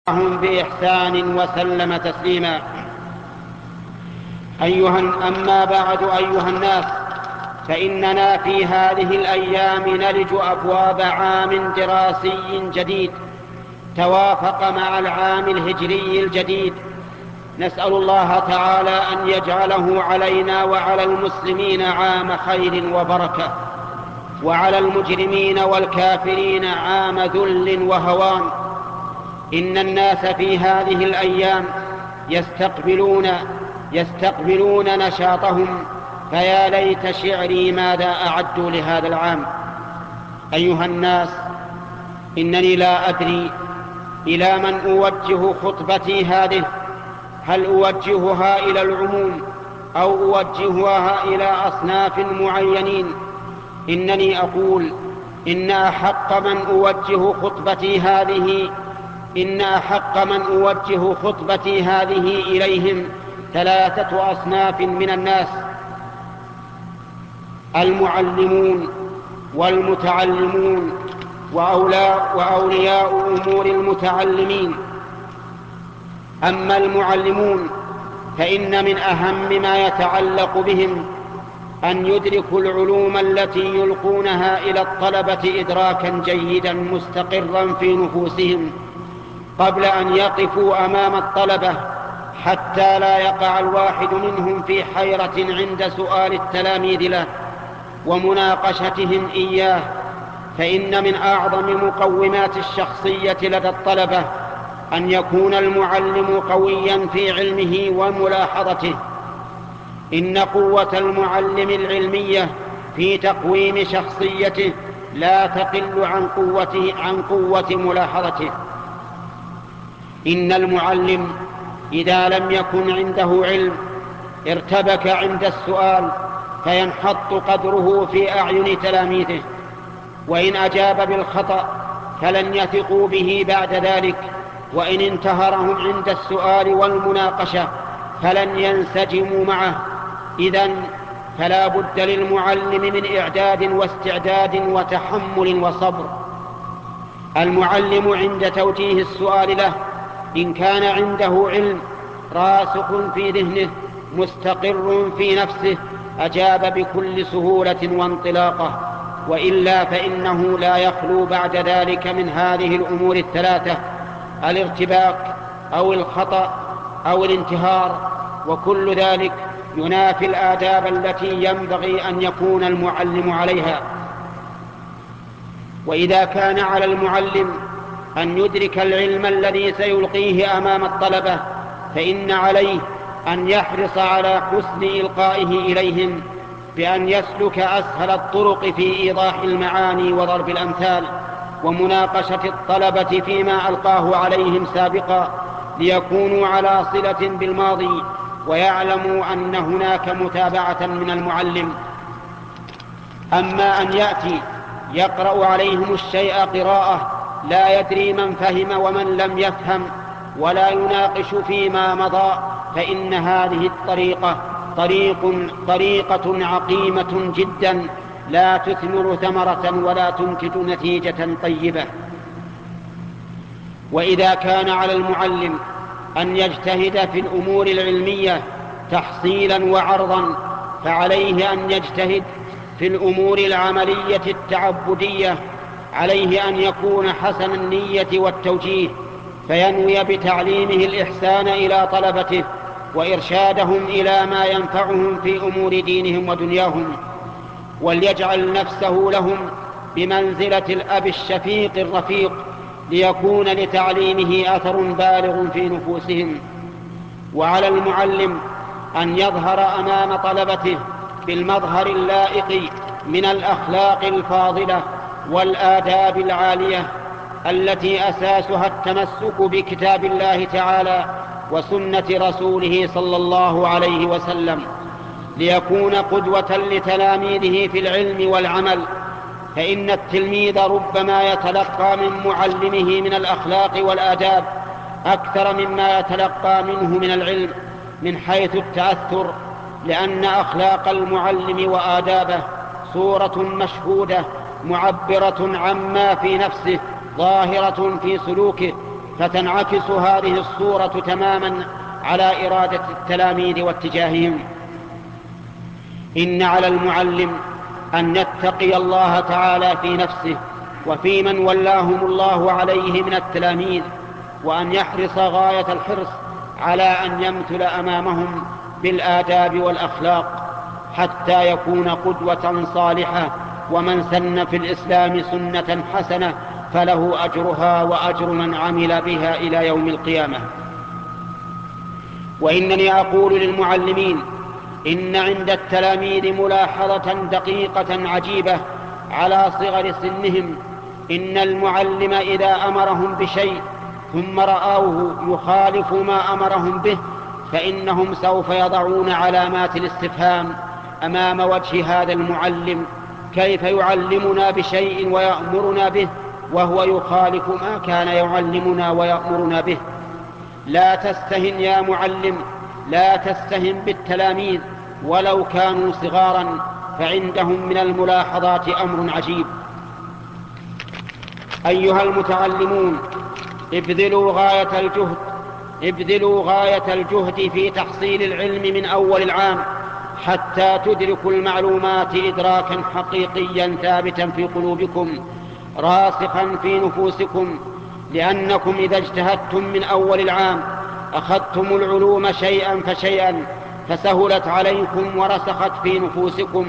بإحسان وسلم تسليما. أما بعد أيها الناس، فإننا في هذه الأيام نلج أبواب عام دراسي جديد توافق مع العام الهجري الجديد. نسأل الله تعالى أن يجعله علينا وعلى المسلمين عام خير وبركة، وعلى المجرمين والكافرين عام ذل وهوان. إن الناس في هذه الأيام يستقبلون نشاطهم، فيا ليت شعري ماذا أعدوا لهذا العام. أيها الناس، إنني لا أدري إلى من أوجه خطبتي هذه، هل أوجهها إلى العموم أو أوجهها إلى أصناف معينين؟ إنني أقول إن أحق من أوجه خطبتي هذه إليهم 3 أصناف من الناس: المعلمون والمتعلمون وأولياء أمور المتعلمين. أما المعلمون فإن من أهم ما يتعلق بهم أن يدركوا العلوم التي يلقونها إلى الطلبة إدراكا جيدا مستقرا في نفوسهم قبل أن يقفوا أمام الطلبة، حتى لا يقع الواحد منهم في حيرة عند سؤال التلاميذ له ومناقشتهم إياه. فإن من أعظم مقومات الشخصية لدى الطلبة أن يكون المعلم قويا في علمه وملاحظته. إن قوة المعلم العلمية في تقويم شخصيته لا تقل عن قوة ملاحظته. إن المعلم إذا لم يكن عنده علم ارتبك عند السؤال فينحط قدره في أعين تلاميذه، وإن أجاب بالخطأ فلن يثقوا به بعد ذلك، وإن انتهرهم عند السؤال والمناقشة فلن ينسجموا معه. إذن فلا بد للمعلم من إعداد واستعداد وتحمل وصبر. المعلم عند توجيه السؤال له إن كان عنده علم راسخ في ذهنه مستقر في نفسه أجاب بكل سهولة وانطلاقة، وإلا فإنه لا يخلو بعد ذلك من هذه الأمور 3: الارتباك أو الخطأ أو الانتهار، وكل ذلك ينافي الآداب التي ينبغي أن يكون المعلم عليها. وإذا كان على المعلم أن يدرك العلم الذي سيلقيه أمام الطلبة، فإن عليه أن يحرص على حسن إلقائه إليهم بأن يسلك أسهل الطرق في إيضاح المعاني وضرب الأمثال ومناقشة الطلبة فيما ألقاه عليهم سابقا، ليكونوا على صلة بالماضي ويعلموا أن هناك متابعة من المعلم. أما أن يأتي يقرأ عليهم الشيء قراءة لا يدري من فهم ومن لم يفهم ولا يناقش فيما مضى، فإن هذه الطريقة طريقة عقيمة جدا لا تثمر ثمرة ولا تنتج نتيجة طيبة. وإذا كان على المعلم أن يجتهد في الأمور العلمية تحصيلا وعرضا، فعليه أن يجتهد في الأمور العملية التعبدية. عليه أن يكون حسن النية والتوجيه، فينوي بتعليمه الإحسان إلى طلبته وإرشادهم إلى ما ينفعهم في أمور دينهم ودنياهم، وليجعل نفسه لهم بمنزلة الأب الشفيق الرفيق، ليكون لتعليمه أثر بالغ في نفوسهم. وعلى المعلم أن يظهر أمام طلبته بالمظهر اللائق من الأخلاق الفاضلة والآداب العالية التي أساسها التمسك بكتاب الله تعالى وسنة رسوله صلى الله عليه وسلم، ليكون قدوة لتلاميذه في العلم والعمل. فإن التلميذ ربما يتلقى من معلمه من الأخلاق والآداب أكثر مما يتلقى منه من العلم من حيث التأثر، لأن أخلاق المعلم وآدابه صورة مشهودة معبرة عما في نفسه ظاهرة في سلوكه، فتنعكس هذه الصورة تماما على إرادة التلاميذ واتجاههم. إن على المعلم أن يتقي الله تعالى في نفسه وفي من ولاهم الله عليه من التلاميذ، وأن يحرص غاية الحرص على أن يمثل أمامهم بالآداب والأخلاق حتى يكون قدوة صالحة، ومن سن في الإسلام سنة حسنة فله أجرها وأجر من عمل بها إلى يوم القيامة. وإنني أقول للمعلمين إن عند التلاميذ ملاحظة دقيقة عجيبة على صغر سنهم. إن المعلم إذا أمرهم بشيء ثم رأوه يخالف ما أمرهم به فإنهم سوف يضعون علامات الاستفهام أمام وجه هذا المعلم، كيف يعلمنا بشيء ويأمرنا به وهو يخالف ما كان يعلمنا ويأمرنا به. لا تستهن يا معلم، لا تستهن بالتلاميذ ولو كانوا صغارا، فعندهم من الملاحظات أمر عجيب. أيها المتعلمون، ابذلوا غاية الجهد في تحصيل العلم من أول العام حتى تدركوا المعلومات إدراكا حقيقيا ثابتا في قلوبكم راسخا في نفوسكم، لأنكم إذا اجتهدتم من أول العام أخذتم العلوم شيئا فشيئا فسهلت عليكم ورسخت في نفوسكم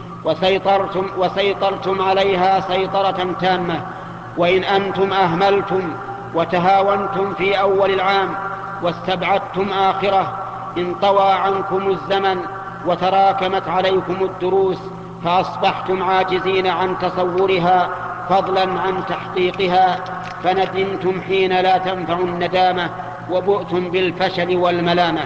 وسيطرتم عليها سيطرة تامة. وإن أنتم أهملتم وتهاونتم في أول العام واستبعدتم آخره انطوى عنكم الزمن وتراكمت عليكم الدروس فأصبحتم عاجزين عن تصورها فضلا عن تحقيقها، فندمتم حين لا تنفع الندامة وبؤتم بالفشل والملامة.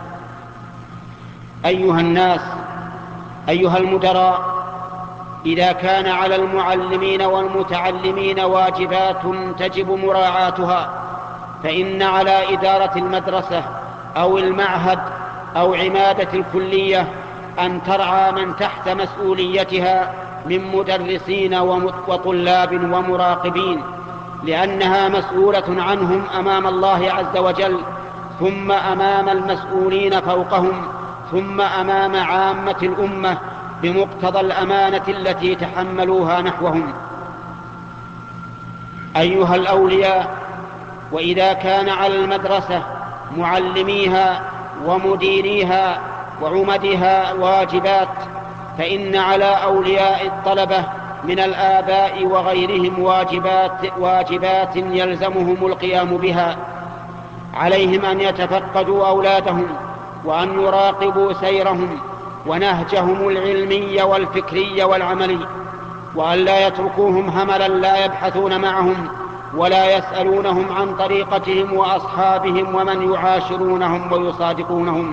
أيها الناس، أيها المدراء، إذا كان على المعلمين والمتعلمين واجبات تجب مراعاتها، فإن على إدارة المدرسة أو المعهد أو عمادة الكلية أن ترعى من تحت مسؤوليتها من مدرسين وطلاب ومراقبين، لأنها مسؤولة عنهم أمام الله عز وجل، ثم أمام المسؤولين فوقهم، ثم أمام عامة الأمة بمقتضى الأمانة التي تحملوها نحوهم. أيها الأولياء، وإذا كان على المدرسة معلميها ومديريها وعمدها واجبات، فإن على أولياء الطلبة من الآباء وغيرهم واجبات يلزمهم القيام بها. عليهم أن يتفقدوا أولادهم وأن يراقبوا سيرهم ونهجهم العلمي والفكري والعملي، وأن لا يتركوهم هملا لا يبحثون معهم ولا يسألونهم عن طريقتهم وأصحابهم ومن يعاشرونهم ويصادقونهم.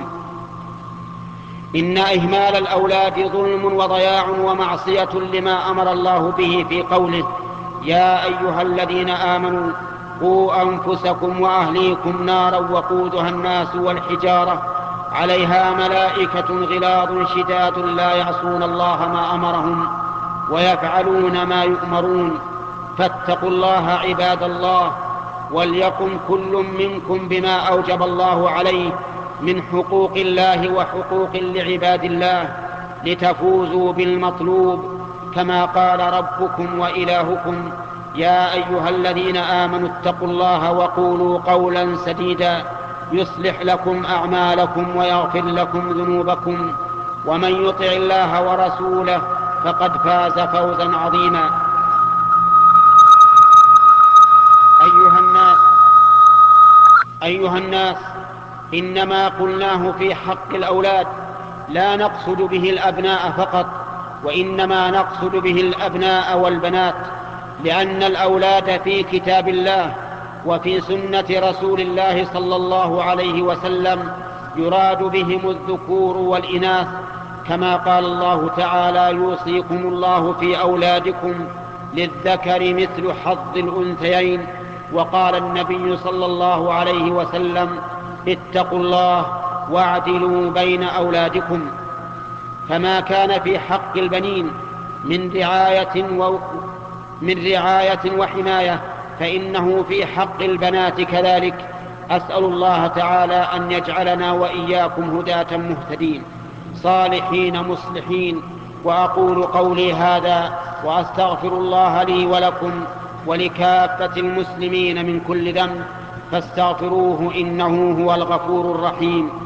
إن إهمال الأولاد ظلم وضياع ومعصية لما أمر الله به في قوله: يا أيها الذين آمنوا قوا أنفسكم وأهليكم نارا وقودها الناس والحجارة عليها ملائكة غلاظ شداد لا يعصون الله ما أمرهم ويفعلون ما يؤمرون. فاتقوا الله عباد الله، وليقم كل منكم بما أوجب الله عليه من حقوق الله وحقوق لعباد الله لتفوزوا بالمطلوب، كما قال ربكم وإلهكم: يا أيها الذين آمنوا اتقوا الله وقولوا قولا سديدا يصلح لكم أعمالكم ويغفر لكم ذنوبكم، ومن يطع الله ورسوله فقد فاز فوزا عظيما. أيها الناس، إنما قلناه في حق الأولاد لا نقصد به الأبناء فقط، وإنما نقصد به الأبناء والبنات، لأن الأولاد في كتاب الله وفي سنة رسول الله صلى الله عليه وسلم يراد بهم الذكور والإناث، كما قال الله تعالى: يوصيكم الله في أولادكم للذكر مثل حظ الأنثيين. وقال النبي صلى الله عليه وسلم: اتقوا الله واعدلوا بين أولادكم. فما كان في حق البنين من رعاية وحماية فإنه في حق البنات كذلك. أسأل الله تعالى أن يجعلنا وإياكم هداة مهتدين صالحين مصلحين. وأقول قولي هذا وأستغفر الله لي ولكم ولكافة المسلمين من كل ذنب، فاستغفروه إنه هو الغفور الرحيم.